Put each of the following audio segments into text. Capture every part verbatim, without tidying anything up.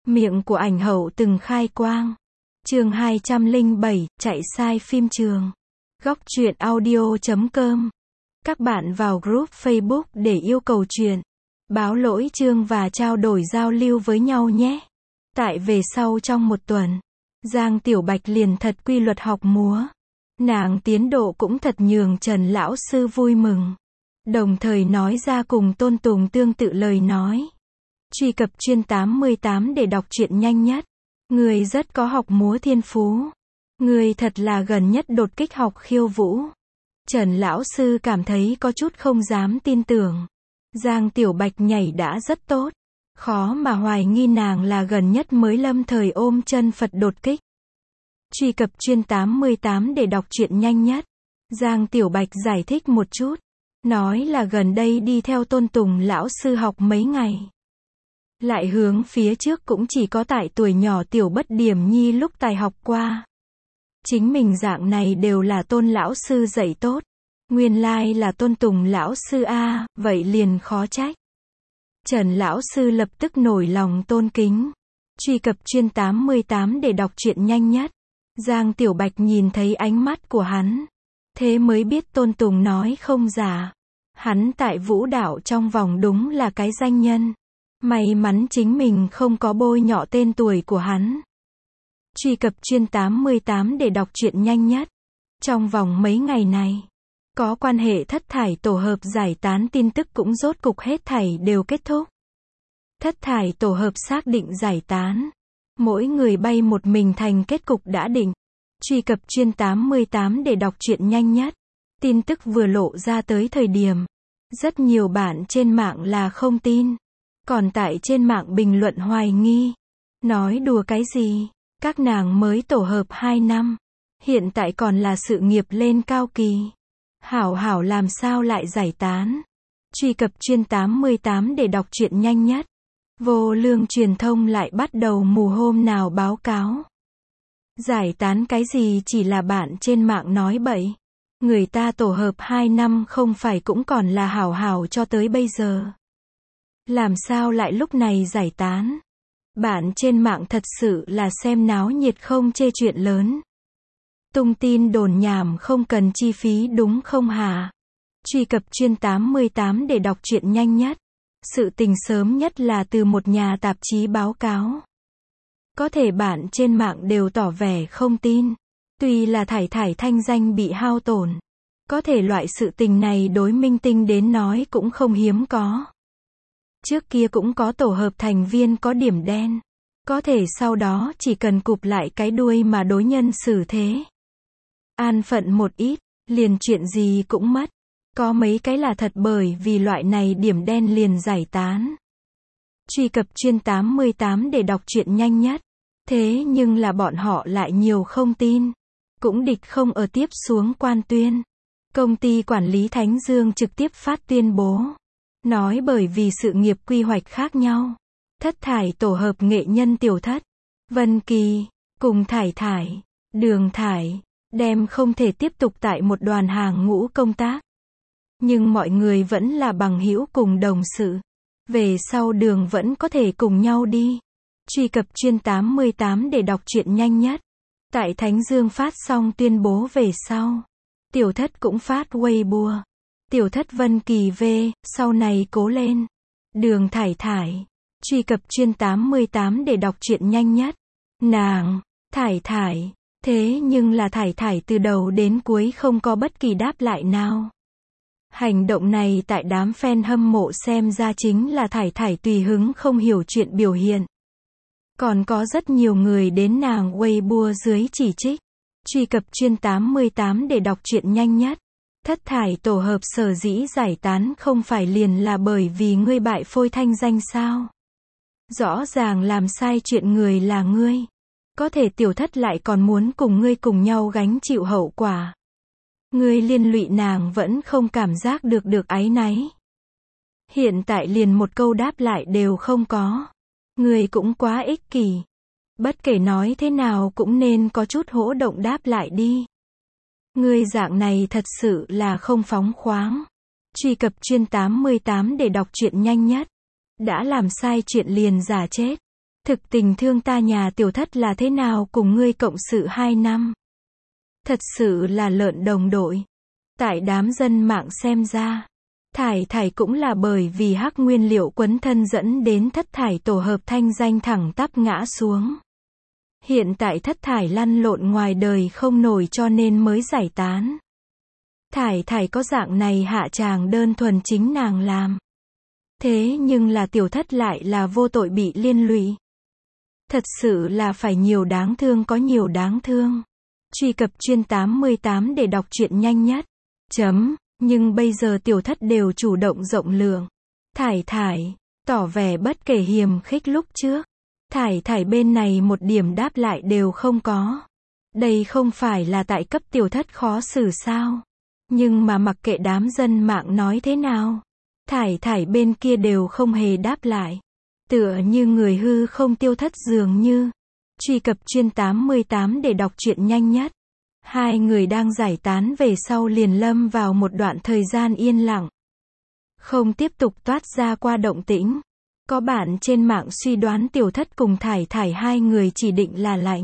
Miệng của ảnh hậu từng khai quang. Chương hai trăm lẻ bảy, chạy sai phim trường. Góc truyện audio chấm com. Các bạn vào group Facebook để yêu cầu truyện, báo lỗi chương và trao đổi giao lưu với nhau nhé. Tại về sau trong một tuần, Giang Tiểu Bạch liền thật quy luật học múa. Nàng tiến độ cũng thật nhường Trần lão sư vui mừng. Đồng thời nói ra cùng Tôn Tùng tương tự lời nói. Truy cập chuyên tám mươi tám để đọc truyện nhanh nhất. Người rất có học múa thiên phú. Người thật là gần nhất đột kích học khiêu vũ. Trần lão sư cảm thấy có chút không dám tin tưởng. Giang Tiểu Bạch nhảy đã rất tốt. Khó mà hoài nghi nàng là gần nhất mới lâm thời ôm chân Phật đột kích. Truy cập chuyên tám mươi tám để đọc truyện nhanh nhất. Giang Tiểu Bạch giải thích một chút. Nói là gần đây đi theo Tôn Tùng lão sư học mấy ngày. Lại hướng phía trước cũng chỉ có tại tuổi nhỏ Tiểu Bất Điểm Nhi lúc tài học qua. Chính mình dạng này đều là Tôn lão sư dạy tốt. Nguyên lai là Tôn Tùng lão sư a, vậy liền khó trách. Trần lão sư lập tức nổi lòng tôn kính. Truy cập chuyên tám mươi tám để đọc truyện nhanh nhất. Giang Tiểu Bạch nhìn thấy ánh mắt của hắn. Thế mới biết Tôn Tùng nói không giả. Hắn tại vũ đạo trong vòng đúng là cái danh nhân. May mắn chính mình không có bôi nhọ tên tuổi của hắn. Truy cập chuyên tám mươi tám để đọc truyện nhanh nhất. Trong vòng mấy ngày này, có quan hệ thất thải tổ hợp giải tán tin tức cũng rốt cục hết thảy đều kết thúc. Thất thải tổ hợp xác định giải tán. Mỗi người bay một mình thành kết cục đã định. Truy cập chuyên tám mươi tám để đọc truyện nhanh nhất. Tin tức vừa lộ ra tới thời điểm, rất nhiều bạn trên mạng là không tin. Còn tại trên mạng bình luận hoài nghi. Nói đùa cái gì? Các nàng mới tổ hợp hai năm. Hiện tại còn là sự nghiệp lên cao kỳ. Hảo hảo làm sao lại giải tán? Truy cập chuyên tám mươi tám để đọc truyện nhanh nhất. Vô lương truyền thông lại bắt đầu mù hôm nào báo cáo. Giải tán cái gì chỉ là bạn trên mạng nói bậy. Người ta tổ hợp hai năm không phải cũng còn là hảo hảo cho tới bây giờ. Làm sao lại lúc này giải tán? Bạn trên mạng thật sự là xem náo nhiệt không chê chuyện lớn. Tung tin đồn nhảm không cần chi phí đúng không hả? Truy cập chuyên tám mươi tám để đọc truyện nhanh nhất. Sự tình sớm nhất là từ một nhà tạp chí báo cáo. Có thể bạn trên mạng đều tỏ vẻ không tin. Tuy là thải thải thanh danh bị hao tổn. Có thể loại sự tình này đối minh tinh đến nói cũng không hiếm có. Trước kia cũng có tổ hợp thành viên có điểm đen. Có thể sau đó chỉ cần cụp lại cái đuôi mà đối nhân xử thế. An phận một ít, liền chuyện gì cũng mất. Có mấy cái là thật bởi vì loại này điểm đen liền giải tán. Truy cập chuyên tám mươi tám để đọc truyện nhanh nhất. Thế nhưng là bọn họ lại nhiều không tin. Cũng địch không ở tiếp xuống quan tuyên. Công ty quản lý Thánh Dương trực tiếp phát tuyên bố. Nói bởi vì sự nghiệp quy hoạch khác nhau. Thất thải tổ hợp nghệ nhân Tiểu Thất, Vân Kỳ, cùng Thải Thải, Đường Thải, đem không thể tiếp tục tại một đoàn hàng ngũ công tác. Nhưng mọi người vẫn là bằng hữu cùng đồng sự. Về sau đường vẫn có thể cùng nhau đi. Truy cập chuyên tám mươi tám để đọc truyện nhanh nhất. Tại Thánh Dương phát xong tuyên bố về sau. Tiểu Thất cũng phát Weibo. Tiểu Thất Vân Kỳ về, sau này cố lên. Đường Thải Thải. Truy cập chuyên tám mươi tám để đọc truyện nhanh nhất. Nàng, Thải Thải. Thế nhưng là Thải Thải từ đầu đến cuối không có bất kỳ đáp lại nào. Hành động này tại đám fan hâm mộ xem ra chính là Thải Thải tùy hứng không hiểu chuyện biểu hiện. Còn có rất nhiều người đến nàng Weibo dưới chỉ trích. Truy cập chuyên tám mươi tám để đọc truyện nhanh nhất. Thất thải tổ hợp sở dĩ giải tán không phải liền là bởi vì ngươi bại phôi thanh danh sao? Rõ ràng làm sai chuyện người là ngươi. Có thể Tiểu Thất lại còn muốn cùng ngươi cùng nhau gánh chịu hậu quả. Ngươi liên lụy nàng vẫn không cảm giác được được áy náy. Hiện tại liền một câu đáp lại đều không có. Ngươi cũng quá ích kỷ. Bất kể nói thế nào cũng nên có chút hỗ động đáp lại đi. Ngươi dạng này thật sự là không phóng khoáng. Truy cập chuyên tám mươi tám để đọc truyện nhanh nhất. Đã làm sai chuyện liền giả chết. Thực tình thương ta nhà tiểu thất là thế nào cùng ngươi cộng sự hai năm. Thật sự là lợn đồng đội. Tại đám dân mạng xem ra, Thải Thải cũng là bởi vì hắc nguyên liệu quấn thân dẫn đến Thất Thải tổ hợp thanh danh thẳng tắp ngã xuống. Hiện tại Thất Thải lăn lộn ngoài đời không nổi cho nên mới giải tán. Thải Thải có dạng này hạ tràng đơn thuần chính nàng làm. Thế nhưng là tiểu thất lại là vô tội bị liên lụy. Thật sự là phải nhiều đáng thương có nhiều đáng thương. Truy cập chuyên tám mươi tám để đọc truyện nhanh nhất. Chấm, nhưng bây giờ tiểu thất đều chủ động rộng lượng. Thải Thải, tỏ vẻ bất kể hiềm khích lúc trước. Thải Thải bên này một điểm đáp lại đều không có. Đây không phải là tại cấp tiểu thất khó xử sao? Nhưng mà mặc kệ đám dân mạng nói thế nào, Thải Thải bên kia đều không hề đáp lại. Tựa như người hư không tiêu thất dường như. Truy cập chuyên tám mươi tám để đọc truyện nhanh nhất. Hai người đang giải tán về sau liền lâm vào một đoạn thời gian yên lặng. Không tiếp tục toát ra qua động tĩnh. Có bạn trên mạng suy đoán tiểu thất cùng Thải Thải hai người chỉ định là lạnh.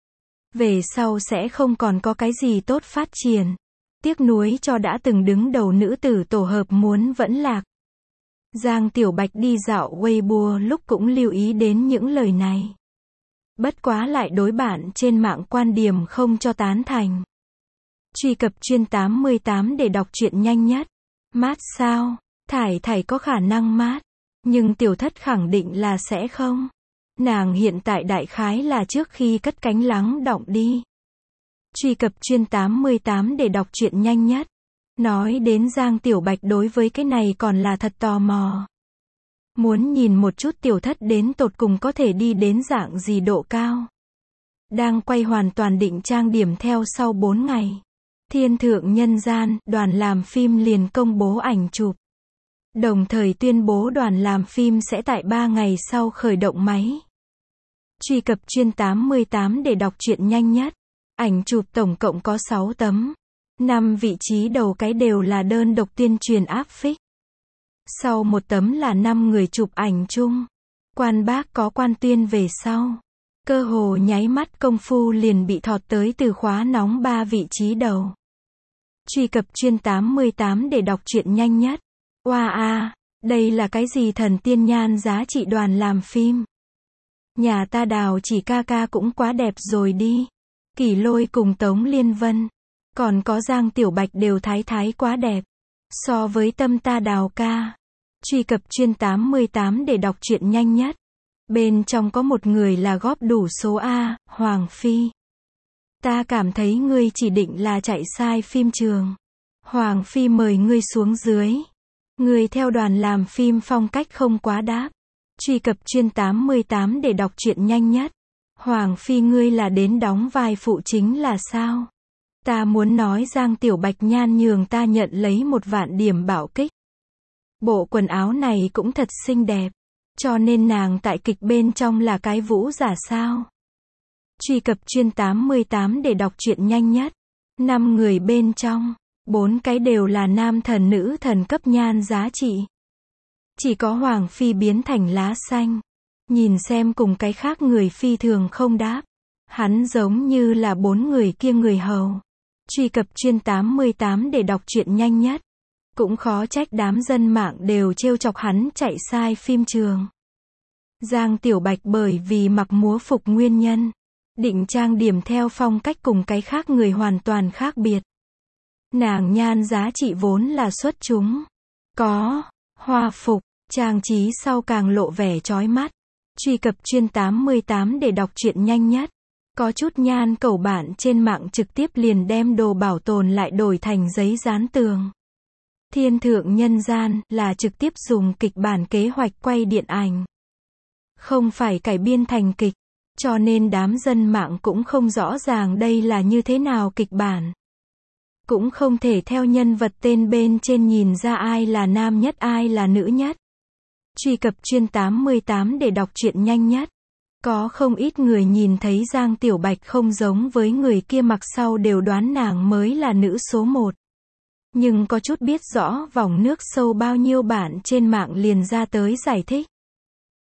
Về sau sẽ không còn có cái gì tốt phát triển. Tiếc nuối cho đã từng đứng đầu nữ tử tổ hợp muốn vẫn lạc. Giang Tiểu Bạch đi dạo Weibo lúc cũng lưu ý đến những lời này. Bất quá lại đối bạn trên mạng quan điểm không cho tán thành. Truy cập chuyên tám mươi tám để đọc truyện nhanh nhất. Mát sao? Thải Thải có khả năng mát. Nhưng tiểu thất khẳng định là sẽ không. Nàng hiện tại đại khái là trước khi cất cánh lắng đọng đi. Truy cập chuyên tám mươi tám để đọc truyện nhanh nhất. Nói đến Giang Tiểu Bạch đối với cái này còn là thật tò mò. Muốn nhìn một chút tiểu thất đến tột cùng có thể đi đến dạng gì độ cao. Đang quay hoàn toàn định trang điểm theo sau bốn ngày. Thiên thượng nhân gian, đoàn làm phim liền công bố ảnh chụp. Đồng thời tuyên bố đoàn làm phim sẽ tại ba ngày sau khởi động máy. Truy cập chuyên tám mươi tám để đọc truyện nhanh nhất. Ảnh chụp tổng cộng có sáu tấm. năm vị trí đầu cái đều là đơn độc tuyên truyền áp phích. Sau một tấm là năm người chụp ảnh chung. Quan bác có quan tuyên về sau. Cơ hồ nháy mắt công phu liền bị thọt tới từ khóa nóng ba vị trí đầu. Truy cập chuyên tám mươi tám để đọc truyện nhanh nhất. Oa a, đây là cái gì thần tiên nhan giá trị đoàn làm phim. Nhà ta Đào Chỉ ca ca cũng quá đẹp rồi đi. Kỷ Lôi cùng Tống Liên Vân. Còn có Giang Tiểu Bạch đều thái thái quá đẹp. So với tâm ta Đào ca. Truy cập chuyên tám mươi tám để đọc truyện nhanh nhất. Bên trong có một người là góp đủ số A, Hoàng Phi. Ta cảm thấy ngươi chỉ định là chạy sai phim trường. Hoàng Phi mời ngươi xuống dưới. Ngươi theo đoàn làm phim phong cách không quá đáp. Truy cập chuyên tám mươi tám để đọc truyện nhanh nhất. Hoàng Phi ngươi là đến đóng vai phụ chính là sao? Ta muốn nói Giang Tiểu Bạch nhan nhường ta nhận lấy một vạn điểm bạo kích. Bộ quần áo này cũng thật xinh đẹp. Cho nên nàng tại kịch bên trong là cái vũ giả sao? Truy cập chuyên tám mươi tám để đọc truyện nhanh nhất. năm người bên trong, bốn cái đều là nam thần nữ thần cấp nhan giá trị. Chỉ có Hoàng Phi biến thành lá xanh. Nhìn xem cùng cái khác người phi thường không đáp. Hắn giống như là bốn người kia người hầu. Truy cập chuyên tám mươi tám để đọc truyện nhanh nhất. Cũng khó trách đám dân mạng đều trêu chọc hắn chạy sai phim trường. Giang Tiểu Bạch bởi vì mặc múa phục nguyên nhân. Định trang điểm theo phong cách cùng cái khác người hoàn toàn khác biệt. Nàng nhan giá trị vốn là xuất chúng. Có, hoa phục, trang trí sau càng lộ vẻ chói mắt. Truy cập chuyên tám mươi tám để đọc truyện nhanh nhất. Có chút nhan cẩu bạn trên mạng trực tiếp liền đem đồ bảo tồn lại đổi thành giấy dán tường. Thiên thượng nhân gian là trực tiếp dùng kịch bản kế hoạch quay điện ảnh. Không phải cải biên thành kịch. Cho nên đám dân mạng cũng không rõ ràng đây là như thế nào kịch bản. Cũng không thể theo nhân vật tên bên trên nhìn ra ai là nam nhất ai là nữ nhất. Truy cập chuyên tám mươi tám để đọc truyện nhanh nhất. Có không ít người nhìn thấy Giang Tiểu Bạch không giống với người kia mặc sau đều đoán nàng mới là nữ số một. Nhưng có chút biết rõ vòng nước sâu bao nhiêu bạn trên mạng liền ra tới giải thích.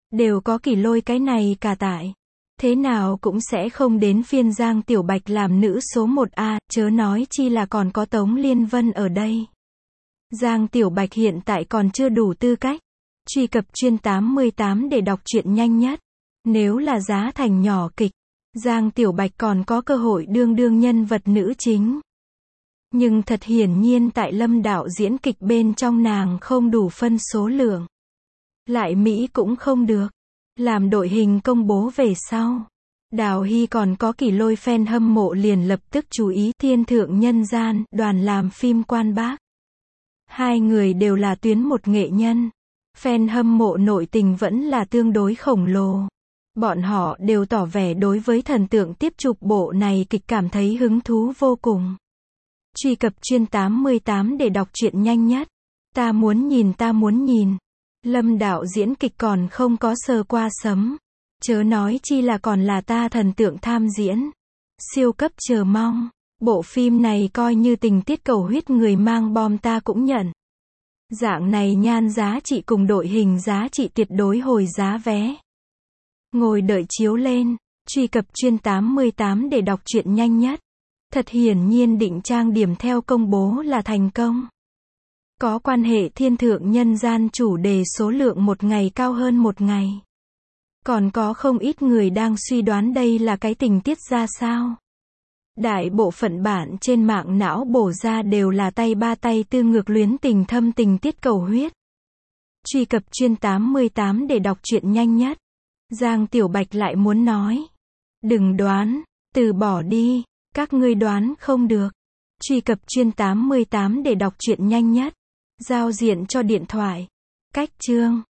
Đều có Kỷ Lôi cái này cả tại. Thế nào cũng sẽ không đến phiên Giang Tiểu Bạch làm nữ số một a, chớ nói chi là còn có Tống Liên Vân ở đây. Giang Tiểu Bạch hiện tại còn chưa đủ tư cách. Truy cập chuyên tám mươi tám để đọc truyện nhanh nhất. Nếu là giá thành nhỏ kịch, Giang Tiểu Bạch còn có cơ hội đương đương nhân vật nữ chính. Nhưng thật hiển nhiên tại Lâm đạo diễn kịch bên trong nàng không đủ phân số lượng. Lại Mỹ cũng không được. Làm đội hình công bố về sau, Đào Hy còn có Kỷ Lôi fan hâm mộ liền lập tức chú ý Thiên Thượng Nhân Gian, đoàn làm phim Quan Bác. Hai người đều là tuyến một nghệ nhân. Fan hâm mộ nội tình vẫn là tương đối khổng lồ. Bọn họ đều tỏ vẻ đối với thần tượng tiếp chụp bộ này kịch cảm thấy hứng thú vô cùng. Truy cập chuyên tám mươi tám để đọc truyện nhanh nhất. Ta muốn nhìn ta muốn nhìn. Lâm đạo diễn kịch còn không có sờ qua sấm. Chớ nói chi là còn là ta thần tượng tham diễn. Siêu cấp chờ mong. Bộ phim này coi như tình tiết cầu huyết người mang bom ta cũng nhận. Dạng này nhan giá trị cùng đội hình giá trị tuyệt đối hồi giá vé. Ngồi đợi chiếu lên. Truy cập chuyên tám mươi tám để đọc truyện nhanh nhất. Thật hiển nhiên định trang điểm theo công bố là thành công. Có quan hệ Thiên Thượng Nhân Gian chủ đề số lượng một ngày cao hơn một ngày. Còn có không ít người đang suy đoán đây là cái tình tiết ra sao. Đại bộ phận bản trên mạng não bổ ra đều là tay ba tay tư ngược luyến tình thâm tình tiết cầu huyết. Truy cập chuyên tám mươi tám để đọc truyện nhanh nhất. Giang Tiểu Bạch lại muốn nói. Đừng đoán, từ bỏ đi, các ngươi đoán không được. Truy cập chuyên tám mươi tám để đọc truyện nhanh nhất. Giao diện cho điện thoại. Cách chương.